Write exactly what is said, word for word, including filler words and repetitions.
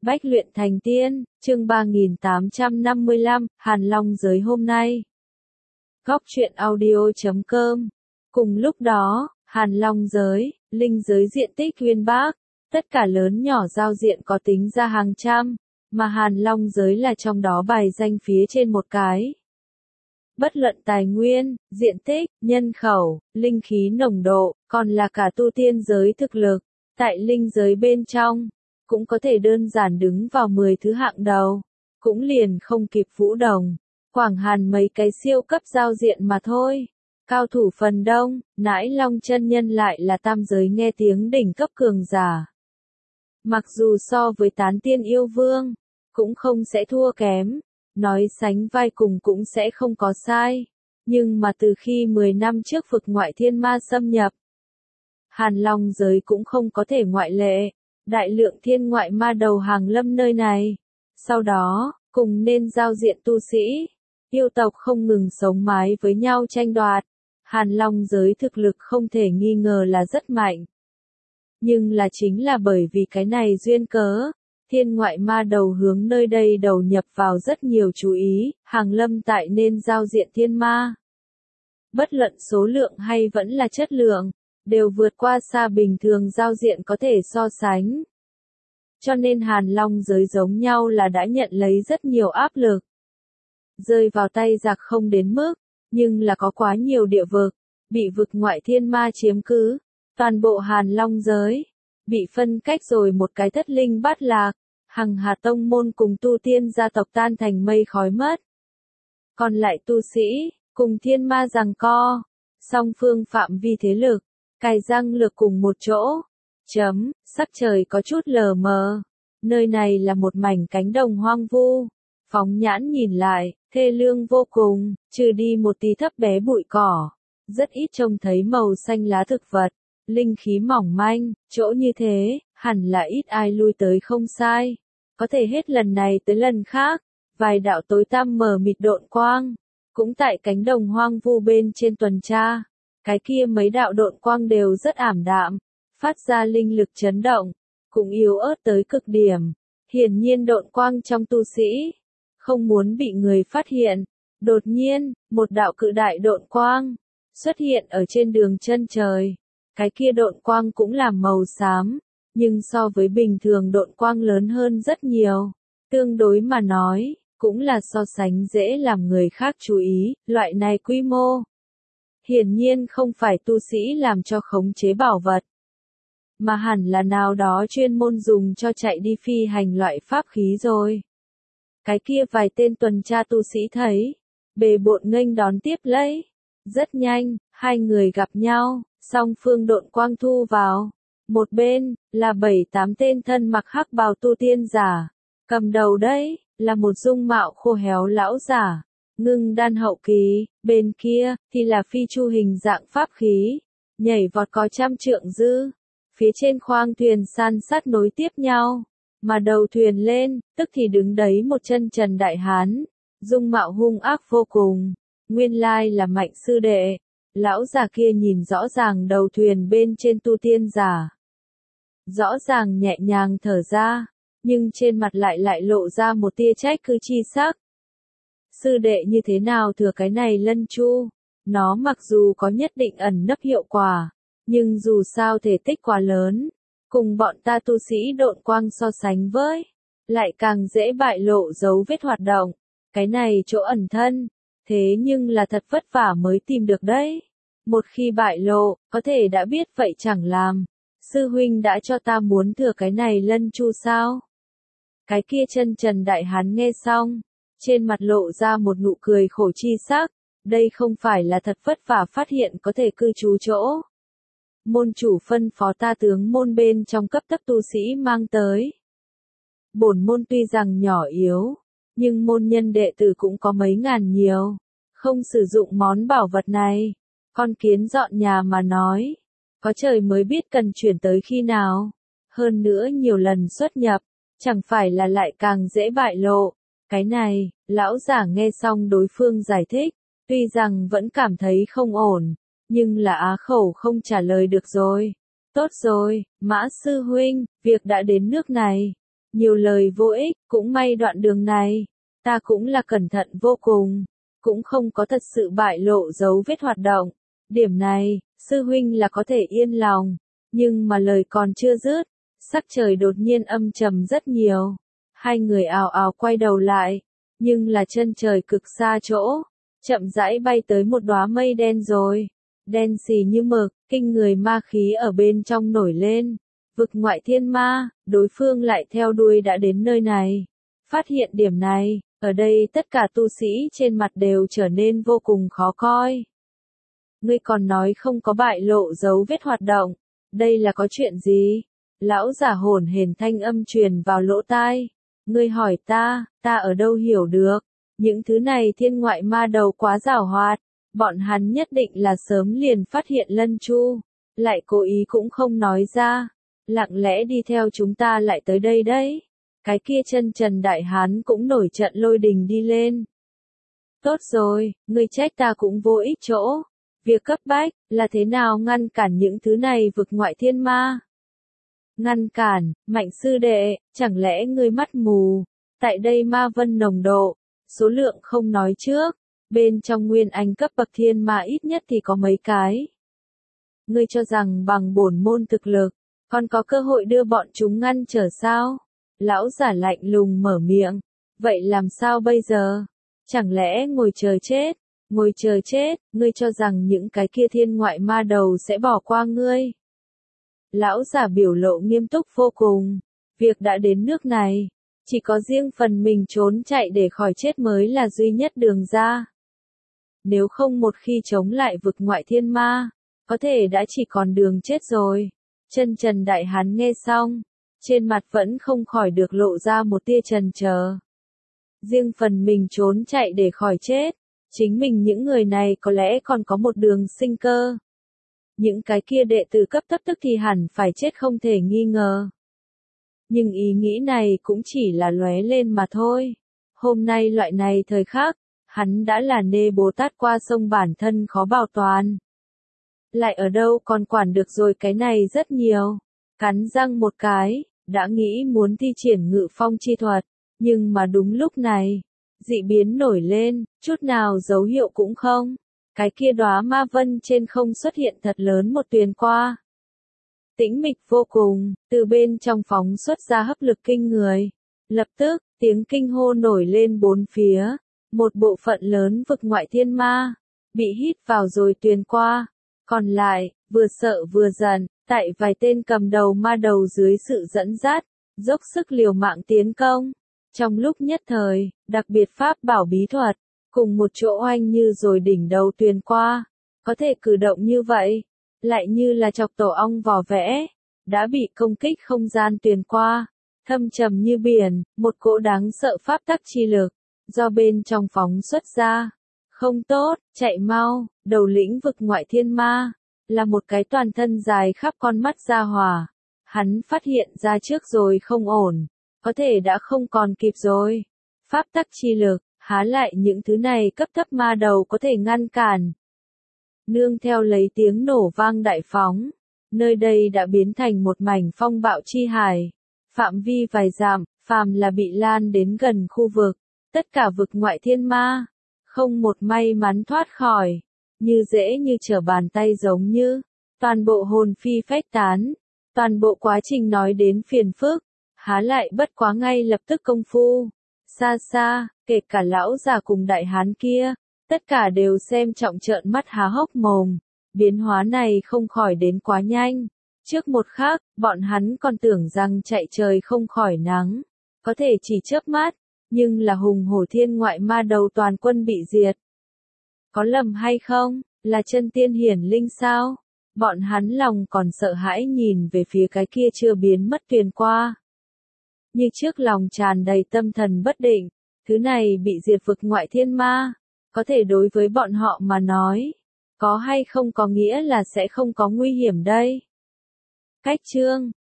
Bách luyện thành tiên, chương ba nghìn tám trăm năm mươi lăm, Hàn Long giới hôm nay. Góc truyện audio chấm com. Cùng lúc đó, Hàn Long giới, linh giới diện tích uyên bác, tất cả lớn nhỏ giao diện có tính ra hàng trăm, mà Hàn Long giới là trong đó bài danh phía trên một cái. Bất luận tài nguyên, diện tích, nhân khẩu, linh khí nồng độ, còn là cả tu tiên giới thực lực, tại linh giới bên trong, cũng có thể đơn giản đứng vào mười thứ hạng đầu, cũng liền không kịp Vũ Đồng, Quảng Hàn mấy cái siêu cấp giao diện mà thôi. Cao thủ phần đông, Nãi Long chân nhân lại là tam giới nghe tiếng đỉnh cấp cường giả. Mặc dù so với tán tiên yêu vương, cũng không sẽ thua kém, nói sánh vai cùng cũng sẽ không có sai. Nhưng mà từ khi mười năm trước vực ngoại thiên ma xâm nhập, Hàn Long giới cũng không có thể ngoại lệ. Đại lượng thiên ngoại ma đầu hàng lâm nơi này. Sau đó, cùng nên giao diện tu sĩ, yêu tộc không ngừng sống mái với nhau tranh đoạt. Hàn Long giới thực lực không thể nghi ngờ là rất mạnh. Nhưng là chính là bởi vì cái này duyên cớ, thiên ngoại ma đầu hướng nơi đây đầu nhập vào rất nhiều chú ý, hàng lâm tại nên giao diện thiên ma. Bất luận số lượng hay vẫn là chất lượng, đều vượt qua xa bình thường giao diện có thể so sánh. Cho nên Hàn Long giới giống nhau là đã nhận lấy rất nhiều áp lực. Rơi vào tay giặc không đến mức, nhưng là có quá nhiều địa vực, bị vực ngoại thiên ma chiếm cứ. Toàn bộ Hàn Long giới, bị phân cách rồi một cái thất linh bát lạc, hằng hà tông môn cùng tu tiên gia tộc tan thành mây khói mất. Còn lại tu sĩ, cùng thiên ma giằng co, song phương phạm vi thế lực, cài răng lược cùng một chỗ. Chấm, sắc trời có chút lờ mờ. Nơi này là một mảnh cánh đồng hoang vu. Phóng nhãn nhìn lại, thê lương vô cùng, trừ đi một tí thấp bé bụi cỏ. Rất ít trông thấy màu xanh lá thực vật, linh khí mỏng manh, chỗ như thế, hẳn là ít ai lui tới không sai. Có thể hết lần này tới lần khác, vài đạo tối tăm mờ mịt độn quang, cũng tại cánh đồng hoang vu bên trên tuần tra. Cái kia mấy đạo độn quang đều rất ảm đạm, phát ra linh lực chấn động, cũng yếu ớt tới cực điểm. Hiển nhiên độn quang trong tu sĩ, không muốn bị người phát hiện. Đột nhiên, một đạo cự đại độn quang, xuất hiện ở trên đường chân trời. Cái kia độn quang cũng là màu xám, nhưng so với bình thường độn quang lớn hơn rất nhiều. Tương đối mà nói, cũng là so sánh dễ làm người khác chú ý, loại này quy mô. Hiển nhiên không phải tu sĩ làm cho khống chế bảo vật, mà hẳn là nào đó chuyên môn dùng cho chạy đi phi hành loại pháp khí rồi. Cái kia vài tên tuần tra tu sĩ thấy, bề bộn nghênh đón tiếp lấy. Rất nhanh, hai người gặp nhau, song phương độn quang thu vào. Một bên, là bảy tám tên thân mặc hắc bào tu tiên giả. Cầm đầu đấy, là một dung mạo khô héo lão giả. Ngưng đan hậu kỳ, bên kia, thì là phi chu hình dạng pháp khí. Nhảy vọt có trăm trượng dư. Phía trên khoang thuyền san sát nối tiếp nhau. Mà đầu thuyền lên, tức thì đứng đấy một chân trần đại hán. Dung mạo hung ác vô cùng. Nguyên lai là Mạnh sư đệ. Lão già kia nhìn rõ ràng đầu thuyền bên trên tu tiên giả. Rõ ràng nhẹ nhàng thở ra. Nhưng trên mặt lại lại lộ ra một tia trách cứ chi sắc. Sư đệ như thế nào thừa cái này lân chu? Nó mặc dù có nhất định ẩn nấp hiệu quả, nhưng dù sao thể tích quá lớn, cùng bọn ta tu sĩ độn quang so sánh với, lại càng dễ bại lộ dấu vết hoạt động. Cái này chỗ ẩn thân, thế nhưng là thật vất vả mới tìm được đấy. Một khi bại lộ, có thể đã biết vậy chẳng làm. Sư huynh đã cho ta muốn thừa cái này lân chu sao? Cái kia chân trần đại hán nghe xong, trên mặt lộ ra một nụ cười khổ chi sắc. Đây không phải là thật vất vả phát hiện có thể cư trú chỗ. Môn chủ phân phó ta tướng môn bên trong cấp tốc tu sĩ mang tới. Bổn môn tuy rằng nhỏ yếu, nhưng môn nhân đệ tử cũng có mấy ngàn nhiều. Không sử dụng món bảo vật này, con kiến dọn nhà mà nói. Có trời mới biết cần chuyển tới khi nào. Hơn nữa nhiều lần xuất nhập, chẳng phải là lại càng dễ bại lộ. Cái này, lão giả nghe xong đối phương giải thích, tuy rằng vẫn cảm thấy không ổn, nhưng là á khẩu không trả lời được rồi. Tốt rồi, Mã sư huynh, việc đã đến nước này. Nhiều lời vô ích, cũng may đoạn đường này, ta cũng là cẩn thận vô cùng, cũng không có thật sự bại lộ dấu vết hoạt động. Điểm này, sư huynh là có thể yên lòng, nhưng mà lời còn chưa dứt, sắc trời đột nhiên âm trầm rất nhiều. Hai người ào ào quay đầu lại, nhưng là chân trời cực xa chỗ, chậm rãi bay tới một đóa mây đen rồi, đen xì như mực, kinh người ma khí ở bên trong nổi lên. Vực ngoại thiên ma, đối phương lại theo đuôi đã đến nơi này. Phát hiện điểm này, ở đây tất cả tu sĩ trên mặt đều trở nên vô cùng khó coi. Ngươi còn nói không có bại lộ dấu vết hoạt động, đây là có chuyện gì? Lão giả hồn hển thanh âm truyền vào lỗ tai. Ngươi hỏi ta, ta ở đâu hiểu được? Những thứ này thiên ngoại ma đầu quá giảo hoạt, bọn hắn nhất định là sớm liền phát hiện Lân Chu, lại cố ý cũng không nói ra, lặng lẽ đi theo chúng ta lại tới đây đấy. Cái kia chân trần đại hán cũng nổi trận lôi đình đi lên. Tốt rồi, ngươi trách ta cũng vô ích chỗ. Việc cấp bách, là thế nào ngăn cản những thứ này vực ngoại thiên ma? Ngăn cản, Mạnh sư đệ, chẳng lẽ ngươi mắt mù? Tại đây ma vân nồng độ, số lượng không nói trước, bên trong nguyên anh cấp bậc thiên ma ít nhất thì có mấy cái. Ngươi cho rằng bằng bổn môn thực lực, còn có cơ hội đưa bọn chúng ngăn trở sao? Lão giả lạnh lùng mở miệng, vậy làm sao bây giờ? Chẳng lẽ ngồi chờ chết? Ngồi chờ chết, ngươi cho rằng những cái kia thiên ngoại ma đầu sẽ bỏ qua ngươi? Lão giả biểu lộ nghiêm túc vô cùng, việc đã đến nước này, chỉ có riêng phần mình trốn chạy để khỏi chết mới là duy nhất đường ra. Nếu không một khi chống lại vực ngoại thiên ma, có thể đã chỉ còn đường chết rồi. Chân trần đại hán nghe xong, trên mặt vẫn không khỏi được lộ ra một tia chần chờ. Riêng phần mình trốn chạy để khỏi chết, chính mình những người này có lẽ còn có một đường sinh cơ. Những cái kia đệ tử cấp thấp tức thì hẳn phải chết không thể nghi ngờ. Nhưng ý nghĩ này cũng chỉ là lóe lên mà thôi. Hôm nay loại này thời khắc, hắn đã là nê Bồ Tát qua sông bản thân khó bảo toàn. Lại ở đâu còn quản được rồi cái này rất nhiều. Cắn răng một cái, đã nghĩ muốn thi triển ngự phong chi thuật, nhưng mà đúng lúc này, dị biến nổi lên, chút nào dấu hiệu cũng không. Cái kia đóa ma vân trên không xuất hiện thật lớn một tuyền qua. Tĩnh mịch vô cùng, từ bên trong phóng xuất ra hấp lực kinh người. Lập tức, tiếng kinh hô nổi lên bốn phía, một bộ phận lớn vực ngoại thiên ma, bị hít vào rồi tuyền qua. Còn lại, vừa sợ vừa giận, tại vài tên cầm đầu ma đầu dưới sự dẫn dắt, dốc sức liều mạng tiến công. Trong lúc nhất thời, đặc biệt pháp bảo bí thuật, cùng một chỗ oanh như rồi đỉnh đầu tuyền qua, có thể cử động như vậy, lại như là chọc tổ ong vò vẽ, đã bị công kích không gian tuyền qua, thâm trầm như biển, một cỗ đáng sợ pháp tắc chi lực, do bên trong phóng xuất ra. Không tốt, chạy mau, đầu lĩnh vực ngoại thiên ma, là một cái toàn thân dài khắp con mắt ra hỏa. Hắn phát hiện ra trước rồi không ổn, có thể đã không còn kịp rồi. Pháp tắc chi lực, há lại những thứ này cấp thấp ma đầu có thể ngăn cản. Nương theo lấy tiếng nổ vang đại phóng, nơi đây đã biến thành một mảnh phong bạo chi hải. Phạm vi vài dặm, phàm là bị lan đến gần khu vực, tất cả vực ngoại thiên ma, không một may mắn thoát khỏi, như dễ như trở bàn tay giống như, toàn bộ hồn phi phách tán, toàn bộ quá trình nói đến phiền phức, há lại bất quá ngay lập tức công phu. Xa xa, kể cả lão già cùng đại hán kia, tất cả đều xem trọng trợn mắt há hốc mồm, biến hóa này không khỏi đến quá nhanh. Trước một khắc, bọn hắn còn tưởng rằng chạy trời không khỏi nắng, có thể chỉ chớp mắt, nhưng là hùng hổ thiên ngoại ma đầu toàn quân bị diệt. Có lầm hay không, là chân tiên hiển linh sao? Bọn hắn lòng còn sợ hãi nhìn về phía cái kia chưa biến mất tuyền qua. Như trước lòng tràn đầy tâm thần bất định, thứ này bị diệt vực ngoại thiên ma, có thể đối với bọn họ mà nói, có hay không có nghĩa là sẽ không có nguy hiểm đây. Cách chương